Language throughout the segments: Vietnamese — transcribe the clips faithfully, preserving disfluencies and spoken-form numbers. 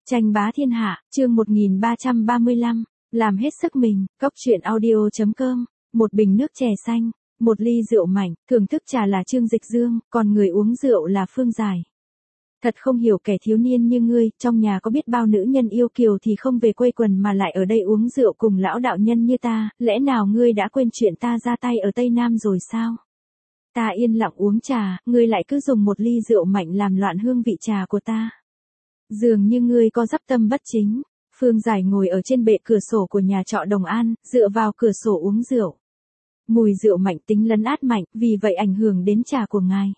Tranh bá thiên hạ, chương một nghìn ba trăm ba mươi lăm, làm hết sức mình, cốc truyện audio chấm com, một bình nước chè xanh, một ly rượu mạnh, thưởng thức trà là Trương Dịch Dương, còn người uống rượu là Phương Giải. Thật không hiểu kẻ thiếu niên như ngươi, trong nhà có biết bao nữ nhân yêu kiều thì không về quây quần mà lại ở đây uống rượu cùng lão đạo nhân như ta, lẽ nào ngươi đã quên chuyện ta ra tay ở Tây Nam rồi sao? Ta yên lặng uống trà, ngươi lại cứ dùng một ly rượu mạnh làm loạn hương vị trà của ta. Dường như ngươi có dắp tâm bất chính. Phương Giải ngồi ở trên bệ cửa sổ của nhà trọ Đồng An, dựa vào cửa sổ uống rượu. Mùi rượu mạnh tính lấn át mạnh, vì vậy ảnh hưởng đến trà của ngài.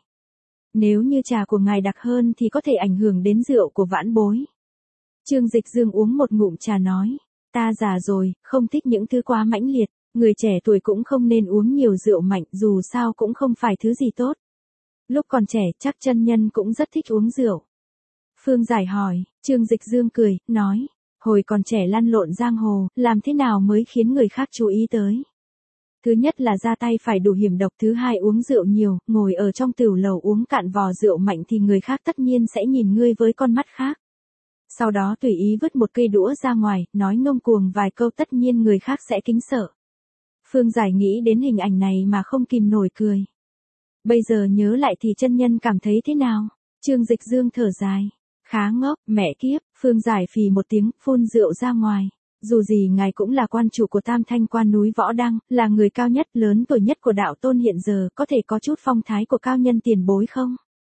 Nếu như trà của ngài đặc hơn thì có thể ảnh hưởng đến rượu của vãn bối. Trương Dịch Dương uống một ngụm trà nói, ta già rồi, không thích những thứ quá mãnh liệt, người trẻ tuổi cũng không nên uống nhiều rượu mạnh, dù sao cũng không phải thứ gì tốt. Lúc còn trẻ chắc chân nhân cũng rất thích uống rượu. Phương Giải hỏi, Trương Dịch Dương cười, nói, hồi còn trẻ lăn lộn giang hồ, làm thế nào mới khiến người khác chú ý tới? Thứ nhất là ra tay phải đủ hiểm độc, thứ hai uống rượu nhiều, ngồi ở trong tửu lầu uống cạn vò rượu mạnh thì người khác tất nhiên sẽ nhìn ngươi với con mắt khác. Sau đó tùy ý vứt một cây đũa ra ngoài, nói ngông cuồng vài câu tất nhiên người khác sẽ kính sợ. Phương Giải nghĩ đến hình ảnh này mà không kìm nổi cười. Bây giờ nhớ lại thì chân nhân cảm thấy thế nào? Trương Dịch Dương thở dài. Khá ngốc, mẹ kiếp, Phương Giải phì một tiếng, phun rượu ra ngoài. Dù gì ngài cũng là quan chủ của Tam Thanh Quan núi Võ Đăng, là người cao nhất, lớn tuổi nhất của đạo tôn hiện giờ, có thể có chút phong thái của cao nhân tiền bối không?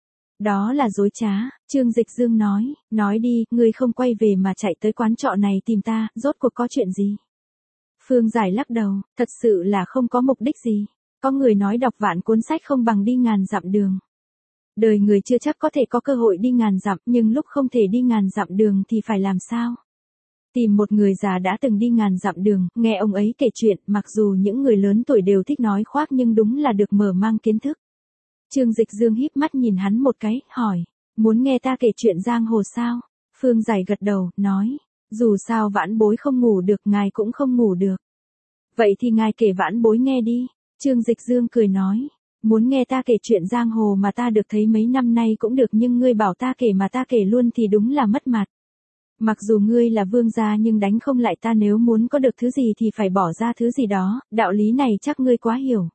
Đó là dối trá, Trương Dịch Dương nói, nói đi, ngươi không quay về mà chạy tới quán trọ này tìm ta, rốt cuộc có chuyện gì? Phương Giải lắc đầu, thật sự là không có mục đích gì. Có người nói đọc vạn cuốn sách không bằng đi ngàn dặm đường. Đời người chưa chắc có thể có cơ hội đi ngàn dặm, nhưng lúc không thể đi ngàn dặm đường thì phải làm sao? Tìm một người già đã từng đi ngàn dặm đường, nghe ông ấy kể chuyện, mặc dù những người lớn tuổi đều thích nói khoác nhưng đúng là được mở mang kiến thức. Trương Dịch Dương híp mắt nhìn hắn một cái, hỏi, muốn nghe ta kể chuyện giang hồ sao? Phương Giải gật đầu, nói, dù sao vãn bối không ngủ được, ngài cũng không ngủ được. Vậy thì ngài kể vãn bối nghe đi. Trương Dịch Dương cười nói, muốn nghe ta kể chuyện giang hồ mà ta được thấy mấy năm nay cũng được, nhưng ngươi bảo ta kể mà ta kể luôn thì đúng là mất mặt. Mặc dù ngươi là vương gia nhưng đánh không lại ta, nếu muốn có được thứ gì thì phải bỏ ra thứ gì đó, đạo lý này chắc ngươi quá hiểu.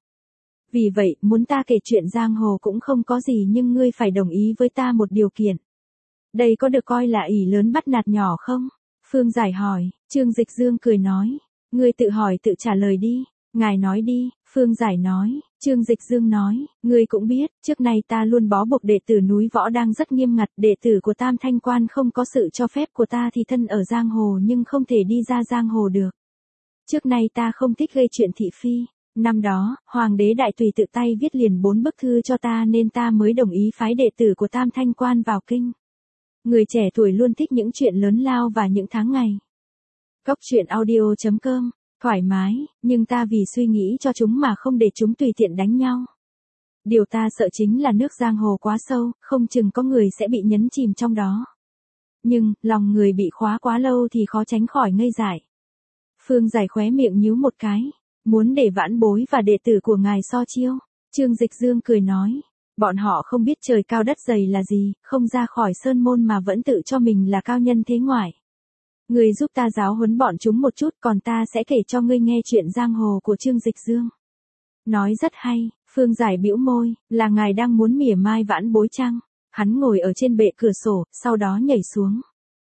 Vì vậy, muốn ta kể chuyện giang hồ cũng không có gì, nhưng ngươi phải đồng ý với ta một điều kiện. Đây có được coi là ỷ lớn bắt nạt nhỏ không? Phương Giải hỏi, Trương Dịch Dương cười nói, ngươi tự hỏi tự trả lời đi, ngài nói đi. Phương Giải nói, Trương Dịch Dương nói, ngươi cũng biết, trước nay ta luôn bó buộc đệ tử núi Võ Đang rất nghiêm ngặt, đệ tử của Tam Thanh Quan không có sự cho phép của ta thì thân ở giang hồ nhưng không thể đi ra giang hồ được. Trước nay ta không thích gây chuyện thị phi, năm đó, Hoàng đế Đại Tùy tự tay viết liền bốn bức thư cho ta nên ta mới đồng ý phái đệ tử của Tam Thanh Quan vào kinh. Người trẻ tuổi luôn thích những chuyện lớn lao và những tháng ngày. Cốc truyện audio chấm com. Thoải mái, nhưng ta vì suy nghĩ cho chúng mà không để chúng tùy tiện đánh nhau. Điều ta sợ chính là nước giang hồ quá sâu, không chừng có người sẽ bị nhấn chìm trong đó. Nhưng, lòng người bị khóa quá lâu thì khó tránh khỏi ngây dại. Phương Giải khóe miệng nhíu một cái, muốn để vãn bối và đệ tử của ngài so chiêu. Trương Dịch Dương cười nói, bọn họ không biết trời cao đất dày là gì, không ra khỏi sơn môn mà vẫn tự cho mình là cao nhân thế ngoại. Ngươi giúp ta giáo huấn bọn chúng một chút, còn ta sẽ kể cho ngươi nghe chuyện giang hồ của Trương Dịch Dương. Nói rất hay. Phương Giải bĩu môi, là ngài đang muốn mỉa mai vãn bối chăng? Hắn ngồi ở trên bệ cửa sổ, sau đó nhảy xuống.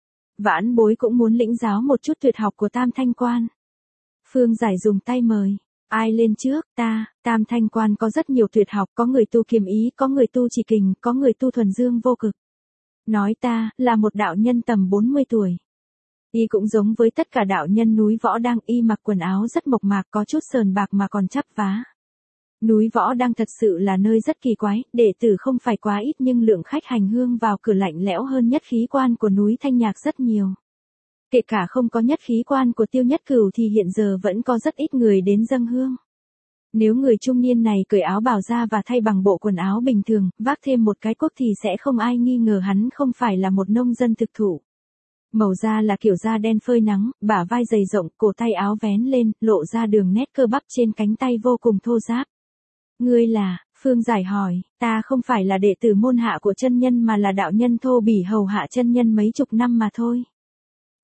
Vãn bối cũng muốn lĩnh giáo một chút tuyệt học của Tam Thanh Quan. Phương Giải dùng tay mời. Ai lên trước? Ta. Tam Thanh Quan có rất nhiều tuyệt học, có người tu kiếm ý, có người tu chỉ kình, có người tu thuần dương vô cực. Nói ta, là một đạo nhân tầm bốn mươi tuổi. Y cũng giống với tất cả đạo nhân núi Võ Đang, y mặc quần áo rất mộc mạc, có chút sờn bạc mà còn chắp vá. Núi Võ Đang thật sự là nơi rất kỳ quái, đệ tử không phải quá ít nhưng lượng khách hành hương vào cửa lạnh lẽo hơn nhất khí quan của núi Thanh Nhạc rất nhiều. Kể cả không có nhất khí quan của Tiêu Nhất Cửu thì hiện giờ vẫn có rất ít người đến dâng hương. Nếu người trung niên này cởi áo bào ra và thay bằng bộ quần áo bình thường, vác thêm một cái cuốc thì sẽ không ai nghi ngờ hắn không phải là một nông dân thực thụ. Màu da là kiểu da đen phơi nắng, bả vai dày rộng, cổ tay áo vén lên, lộ ra đường nét cơ bắp trên cánh tay vô cùng thô ráp. Ngươi là? Phương Giải hỏi, ta không phải là đệ tử môn hạ của chân nhân mà là đạo nhân thô bỉ hầu hạ chân nhân mấy chục năm mà thôi.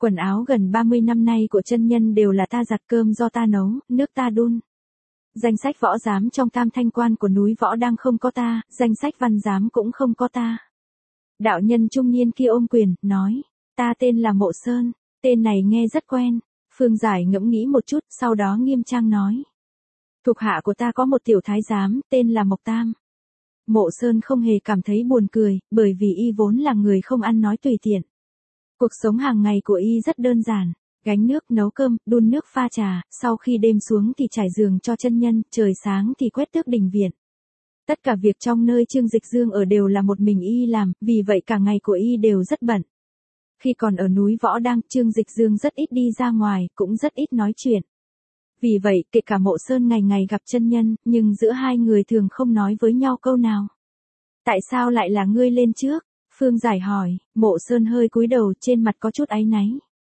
Quần áo gần ba mươi năm nay của chân nhân đều là ta giặt, cơm do ta nấu, nước ta đun. Danh sách võ giám trong tam thanh quan của núi Võ Đang không có ta, danh sách văn giám cũng không có ta. Đạo nhân trung niên kia ôm quyền, nói, ta tên là Mộ Sơn, tên này nghe rất quen. Phương Giải ngẫm nghĩ một chút, sau đó nghiêm trang nói. Thuộc hạ của ta có một tiểu thái giám, tên là Mộc Tam. Mộ Sơn không hề cảm thấy buồn cười, bởi vì y vốn là người không ăn nói tùy tiện. Cuộc sống hàng ngày của y rất đơn giản. Gánh nước, nấu cơm, đun nước pha trà, sau khi đêm xuống thì trải giường cho chân nhân, trời sáng thì quét tước đình viện. Tất cả việc trong nơi Trương Dịch Dương ở đều là một mình y làm, vì vậy cả ngày của y đều rất bận. Khi còn ở núi Võ Đang, Trương Dịch Dương rất ít đi ra ngoài, cũng rất ít nói chuyện. Vì vậy, kể cả Mộ Sơn ngày ngày gặp chân nhân, nhưng giữa hai người thường không nói với nhau câu nào. Tại sao lại là ngươi lên trước? Phương Giải hỏi. Mộ Sơn hơi cúi đầu, trên mặt có chút áy náy.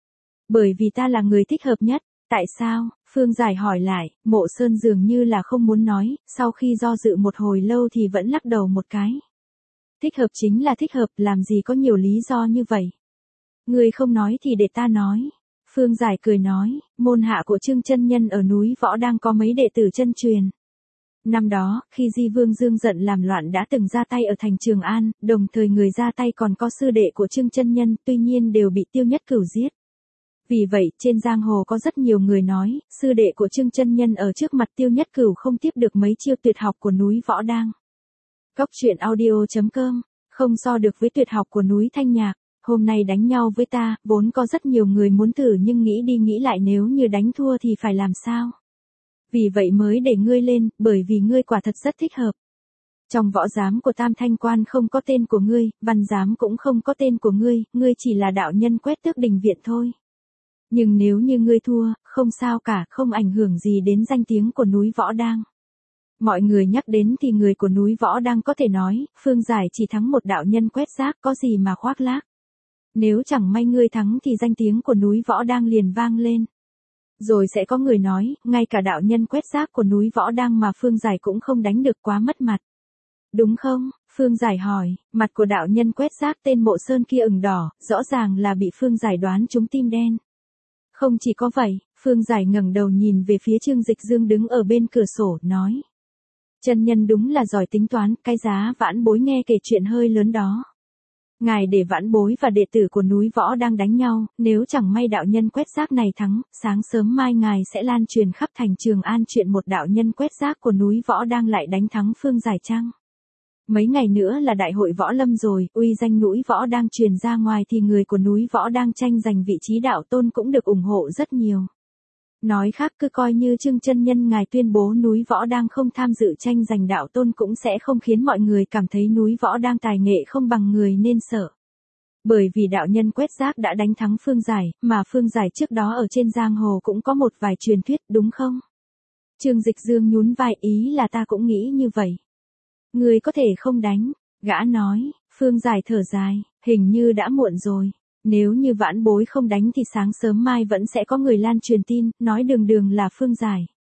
Bởi vì ta là người thích hợp nhất. Tại sao? Phương Giải hỏi lại. Mộ Sơn dường như là không muốn nói, sau khi do dự một hồi lâu thì vẫn lắc đầu một cái. Thích hợp chính là thích hợp, làm gì có nhiều lý do như vậy. Ngươi không nói thì để ta nói. Phương Giải cười nói, môn hạ của Trương chân nhân ở núi Võ Đang có mấy đệ tử chân truyền. Năm đó, khi Di Vương Dương giận làm loạn đã từng ra tay ở thành Trường An, đồng thời người ra tay còn có sư đệ của Trương chân nhân, tuy nhiên đều bị Tiêu Nhất Cửu giết. Vì vậy, trên giang hồ có rất nhiều người nói, sư đệ của Trương chân nhân ở trước mặt Tiêu Nhất Cửu không tiếp được mấy chiêu tuyệt học của núi Võ Đang. Góc truyện audio chấm com, không so được với tuyệt học của núi Thanh Nhạc. Hôm nay đánh nhau với ta, vốn có rất nhiều người muốn thử nhưng nghĩ đi nghĩ lại nếu như đánh thua thì phải làm sao. Vì vậy mới để ngươi lên, bởi vì ngươi quả thật rất thích hợp. Trong võ giám của Tam Thanh Quan không có tên của ngươi, văn giám cũng không có tên của ngươi, ngươi chỉ là đạo nhân quét tước đình viện thôi. Nhưng nếu như ngươi thua, không sao cả, không ảnh hưởng gì đến danh tiếng của núi Võ Đang. Mọi người nhắc đến thì người của núi Võ Đang có thể nói, Phương Giải chỉ thắng một đạo nhân quét rác, có gì mà khoác lác. Nếu chẳng may ngươi thắng thì danh tiếng của núi Võ Đang liền vang lên. Rồi sẽ có người nói, ngay cả đạo nhân quét rác của núi Võ Đang mà Phương Giải cũng không đánh được, quá mất mặt. Đúng không? Phương Giải hỏi, mặt của đạo nhân quét rác tên Mộ Sơn kia ửng đỏ, rõ ràng là bị Phương Giải đoán trúng tim đen. Không chỉ có vậy, Phương Giải ngẩng đầu nhìn về phía Trương Dịch Dương đứng ở bên cửa sổ, nói. Chân nhân đúng là giỏi tính toán, cái giá vãn bối nghe kể chuyện hơi lớn đó. Ngài để vãn bối và đệ tử của núi Võ đang đánh nhau, nếu chẳng may đạo nhân quét rác này thắng, sáng sớm mai ngài sẽ lan truyền khắp thành Trường An chuyện một đạo nhân quét rác của núi Võ đang lại đánh thắng Phương Giải chăng? Mấy ngày nữa là đại hội võ lâm rồi, uy danh núi Võ đang truyền ra ngoài thì người của núi Võ đang tranh giành vị trí đạo tôn cũng được ủng hộ rất nhiều. Nói khác cứ coi như Trương chân nhân ngài tuyên bố núi Võ đang không tham dự tranh giành đạo tôn cũng sẽ không khiến mọi người cảm thấy núi Võ đang tài nghệ không bằng người nên sợ. Bởi vì đạo nhân quét rác đã đánh thắng Phương Giải, mà Phương Giải trước đó ở trên giang hồ cũng có một vài truyền thuyết, đúng không? Trương Dịch Dương nhún vai, ý là ta cũng nghĩ như vậy. Người có thể không đánh, gã nói. Phương Giải thở dài, hình như đã muộn rồi. Nếu như vãn bối không đánh thì sáng sớm mai vẫn sẽ có người lan truyền tin, nói đường đường là Phương Giải.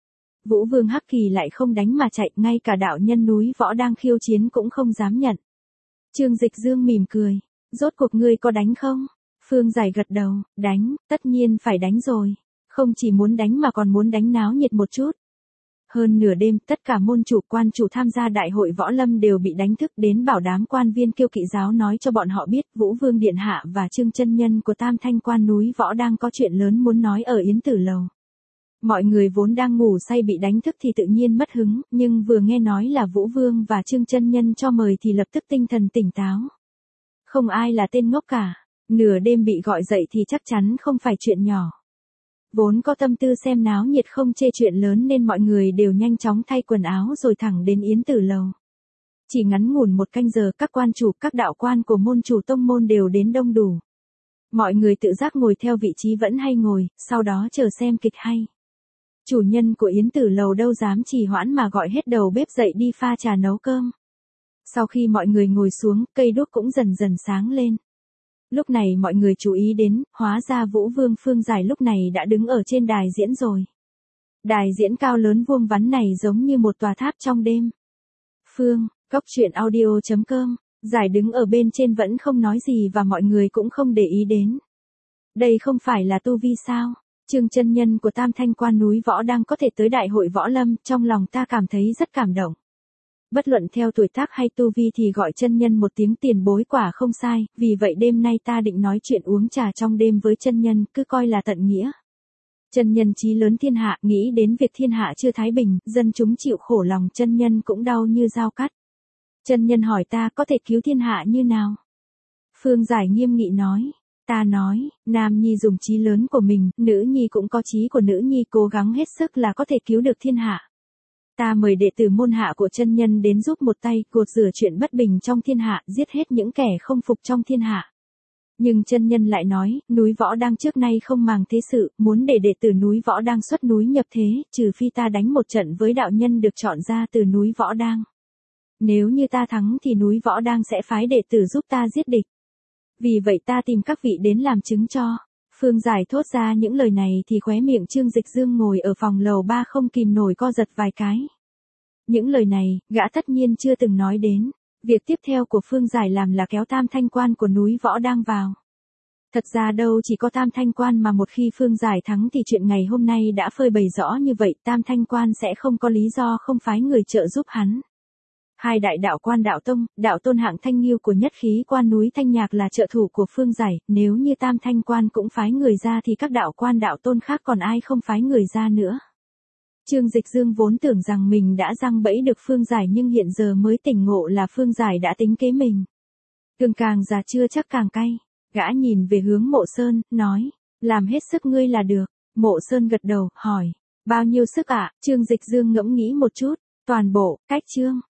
Vũ Vương Hắc Kỳ lại không đánh mà chạy, ngay cả đạo nhân núi Võ đang khiêu chiến cũng không dám nhận. Trương Dịch Dương mỉm cười, rốt cuộc ngươi có đánh không? Phương Giải gật đầu, đánh, tất nhiên phải đánh rồi. Không chỉ muốn đánh mà còn muốn đánh náo nhiệt một chút. Hơn nửa đêm, tất cả môn chủ quan chủ tham gia đại hội võ lâm đều bị đánh thức, đến bảo đám quan viên Kiêu Kỵ giáo nói cho bọn họ biết Vũ Vương Điện Hạ và Trương chân nhân của Tam Thanh Quan núi Võ đang có chuyện lớn muốn nói ở Yến Tử Lầu. Mọi người vốn đang ngủ say bị đánh thức thì tự nhiên mất hứng, nhưng vừa nghe nói là Vũ Vương và Trương chân nhân cho mời thì lập tức tinh thần tỉnh táo. Không ai là tên ngốc cả, nửa đêm bị gọi dậy thì chắc chắn không phải chuyện nhỏ. Vốn có tâm tư xem náo nhiệt không chê chuyện lớn nên mọi người đều nhanh chóng thay quần áo rồi thẳng đến Yến Tử Lầu. Chỉ ngắn ngủn một canh giờ các quan chủ, các đạo quan của môn chủ tông môn đều đến đông đủ. Mọi người tự giác ngồi theo vị trí vẫn hay ngồi, sau đó chờ xem kịch hay. Chủ nhân của Yến Tử Lầu đâu dám trì hoãn mà gọi hết đầu bếp dậy đi pha trà nấu cơm. Sau khi mọi người ngồi xuống, cây đuốc cũng dần dần sáng lên. Lúc này mọi người chú ý đến, hóa ra Vũ Vương Phương Giải lúc này đã đứng ở trên đài diễn rồi. Đài diễn cao lớn vuông vắn này giống như một tòa tháp trong đêm. Phương, góc truyện audio chấm com, Giải đứng ở bên trên vẫn không nói gì và mọi người cũng không để ý đến. Đây không phải là tu vi sao? Trương chân nhân của Tam Thanh Quan núi Võ đang có thể tới đại hội võ lâm, trong lòng ta cảm thấy rất cảm động. Bất luận theo tuổi tác hay tu vi thì gọi chân nhân một tiếng tiền bối quả không sai, vì vậy đêm nay ta định nói chuyện uống trà trong đêm với chân nhân, cứ coi là tận nghĩa. Chân nhân chí lớn thiên hạ, nghĩ đến việc thiên hạ chưa thái bình, dân chúng chịu khổ lòng chân nhân cũng đau như dao cắt. Chân nhân hỏi ta có thể cứu thiên hạ như nào? Phương Giải nghiêm nghị nói. Ta nói, nam nhi dùng chí lớn của mình, nữ nhi cũng có chí của nữ nhi, cố gắng hết sức là có thể cứu được thiên hạ. Ta mời đệ tử môn hạ của chân nhân đến giúp một tay, gột rửa chuyện bất bình trong thiên hạ, giết hết những kẻ không phục trong thiên hạ. Nhưng chân nhân lại nói, núi Võ Đang trước nay không màng thế sự, muốn để đệ tử núi Võ Đang xuất núi nhập thế, trừ phi ta đánh một trận với đạo nhân được chọn ra từ núi Võ Đang. Nếu như ta thắng thì núi Võ Đang sẽ phái đệ tử giúp ta giết địch. Vì vậy ta tìm các vị đến làm chứng cho. Phương Giải thốt ra những lời này thì khóe miệng Trương Dịch Dương ngồi ở phòng lầu ba không kìm nổi co giật vài cái. Những lời này, gã tất nhiên chưa từng nói đến. Việc tiếp theo của Phương Giải làm là kéo Tam Thanh Quan của núi Võ Đang vào. Thật ra đâu chỉ có Tam Thanh Quan mà một khi Phương Giải thắng thì chuyện ngày hôm nay đã phơi bày rõ như vậy, Tam Thanh Quan sẽ không có lý do không phái người trợ giúp hắn. Hai đại đạo quan đạo tông, đạo tôn hạng Thanh Nghiêu của nhất khí quan núi Thanh Nhạc là trợ thủ của Phương Giải, nếu như Tam Thanh Quan cũng phái người ra thì các đạo quan đạo tôn khác còn ai không phái người ra nữa. Trương Dịch Dương vốn tưởng rằng mình đã giăng bẫy được Phương Giải nhưng hiện giờ mới tỉnh ngộ là Phương Giải đã tính kế mình. Gừng càng già chưa chắc càng cay, gã nhìn về hướng Mộ Sơn, nói, làm hết sức ngươi là được. Mộ Sơn gật đầu, hỏi, bao nhiêu sức ạ? Trương Dịch Dương ngẫm nghĩ một chút, toàn bộ, cách chương.